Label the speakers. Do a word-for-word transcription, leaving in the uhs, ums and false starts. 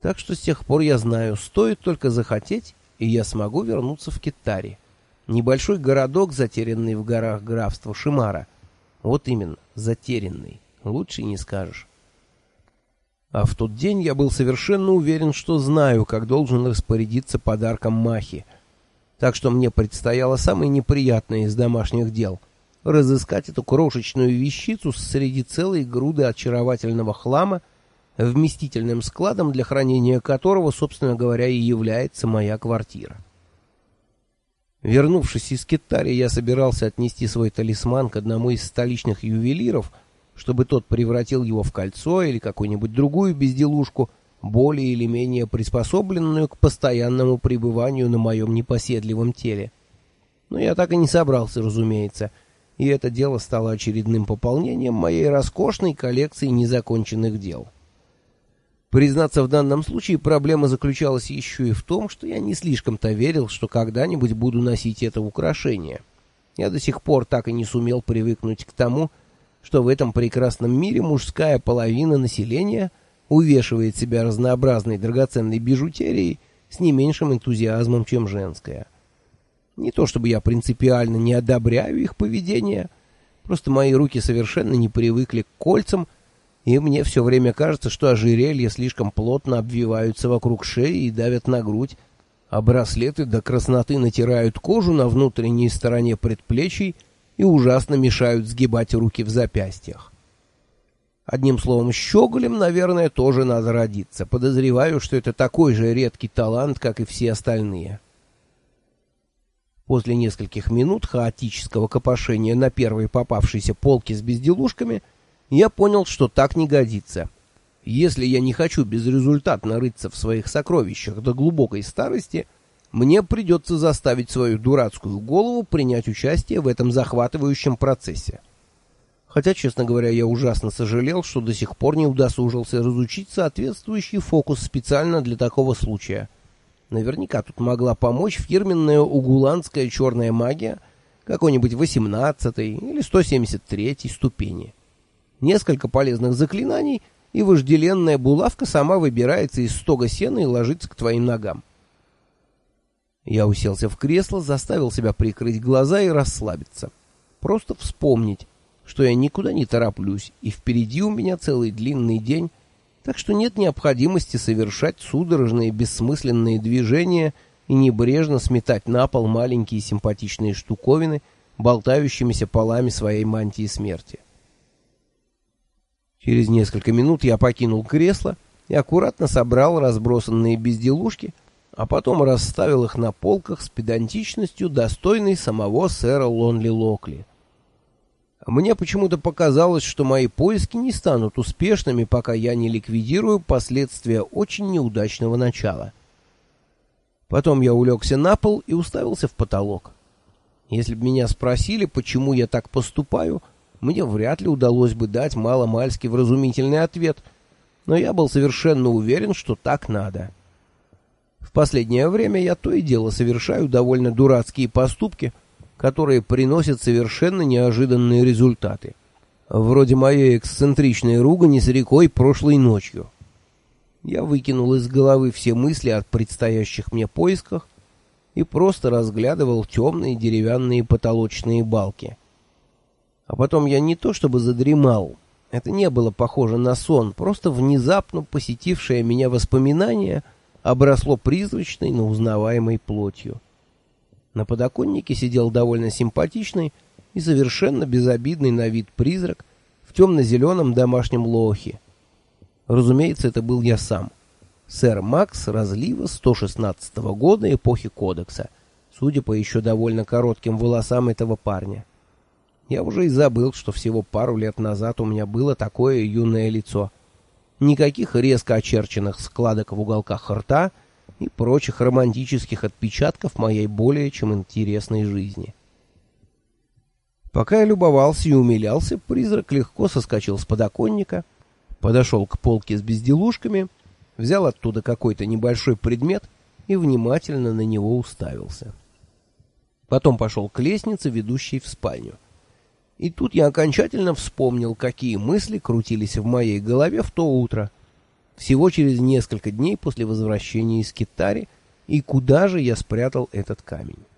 Speaker 1: Так что с тех пор я знаю, стоит только захотеть, и я смогу вернуться в Китари. Небольшой городок, затерянный в горах графства Шимара. Вот именно, затерянный. Лучше не скажешь. А в тот день я был совершенно уверен, что знаю, как должен распорядиться подарком Махи. Так что мне предстояло самое неприятное из домашних дел — разыскать эту крошечную вещицу среди целой груды очаровательного хлама, вместительным складом для хранения которого, собственно говоря, и является моя квартира. Вернувшись из Китари, я собирался отнести свой талисман к одному из столичных ювелиров, чтобы тот превратил его в кольцо или какую-нибудь другую безделушку, более или менее приспособленную к постоянному пребыванию на моем непоседливом теле. Но я так и не собрался, разумеется, и это дело стало очередным пополнением моей роскошной коллекции незаконченных дел. Признаться, в данном случае проблема заключалась еще и в том, что я не слишком-то верил, что когда-нибудь буду носить это украшение. Я до сих пор так и не сумел привыкнуть к тому, что в этом прекрасном мире мужская половина населения увешивает себя разнообразной драгоценной бижутерией с не меньшим энтузиазмом, чем женская. Не то чтобы я принципиально не одобряю их поведение, просто мои руки совершенно не привыкли к кольцам, и мне все время кажется, что ожерелья слишком плотно обвиваются вокруг шеи и давят на грудь, а браслеты до красноты натирают кожу на внутренней стороне предплечий и ужасно мешают сгибать руки в запястьях. Одним словом, щеголем, наверное, тоже надо родиться. Подозреваю, что это такой же редкий талант, как и все остальные. После нескольких минут хаотического копошения на первой попавшейся полке с безделушками я понял, что так не годится. Если я не хочу безрезультатно рыться в своих сокровищах до глубокой старости, мне придется заставить свою дурацкую голову принять участие в этом захватывающем процессе. Хотя, честно говоря, я ужасно сожалел, что до сих пор не удосужился разучить соответствующий фокус специально для такого случая. Наверняка тут могла помочь фирменная угуланская черная магия какой-нибудь восемнадцатой или сто семьдесят третьей ступени. Несколько полезных заклинаний, и вожделенная булавка сама выбирается из стога сена и ложится к твоим ногам. Я уселся в кресло, заставил себя прикрыть глаза и расслабиться. Просто вспомнить, что я никуда не тороплюсь, и впереди у меня целый длинный день, так что нет необходимости совершать судорожные бессмысленные движения и небрежно сметать на пол маленькие симпатичные штуковины, болтающимися полами своей мантии смерти. Через несколько минут я покинул кресло и аккуратно собрал разбросанные безделушки, а потом расставил их на полках с педантичностью, достойной самого сэра Лонли Локли. Мне почему-то показалось, что мои поиски не станут успешными, пока я не ликвидирую последствия очень неудачного начала. Потом я улегся на пол и уставился в потолок. Если бы меня спросили, почему я так поступаю, мне вряд ли удалось бы дать маломальски вразумительный ответ, но я был совершенно уверен, что так надо. В последнее время я то и дело совершаю довольно дурацкие поступки, которые приносят совершенно неожиданные результаты. Вроде моей эксцентричной ругани с рекой прошлой ночью. Я выкинул из головы все мысли о предстоящих мне поисках и просто разглядывал темные деревянные потолочные балки. А потом я не то чтобы задремал, это не было похоже на сон, просто внезапно посетившее меня воспоминание обросло призрачной, но узнаваемой плотью. На подоконнике сидел довольно симпатичный и совершенно безобидный на вид призрак в темно-зеленом домашнем лохе. Разумеется, это был я сам, сэр Макс Разлива сто шестнадцатого года эпохи Кодекса, судя по еще довольно коротким волосам этого парня. Я уже и забыл, что всего пару лет назад у меня было такое юное лицо. Никаких резко очерченных складок в уголках рта и прочих романтических отпечатков моей более чем интересной жизни. Пока я любовался и умилялся, призрак легко соскочил с подоконника, подошел к полке с безделушками, взял оттуда какой-то небольшой предмет и внимательно на него уставился. Потом пошел к лестнице, ведущей в спальню. И тут я окончательно вспомнил, какие мысли крутились в моей голове в то утро. всего через несколько дней после возвращения из Китари, и куда же я спрятал этот камень.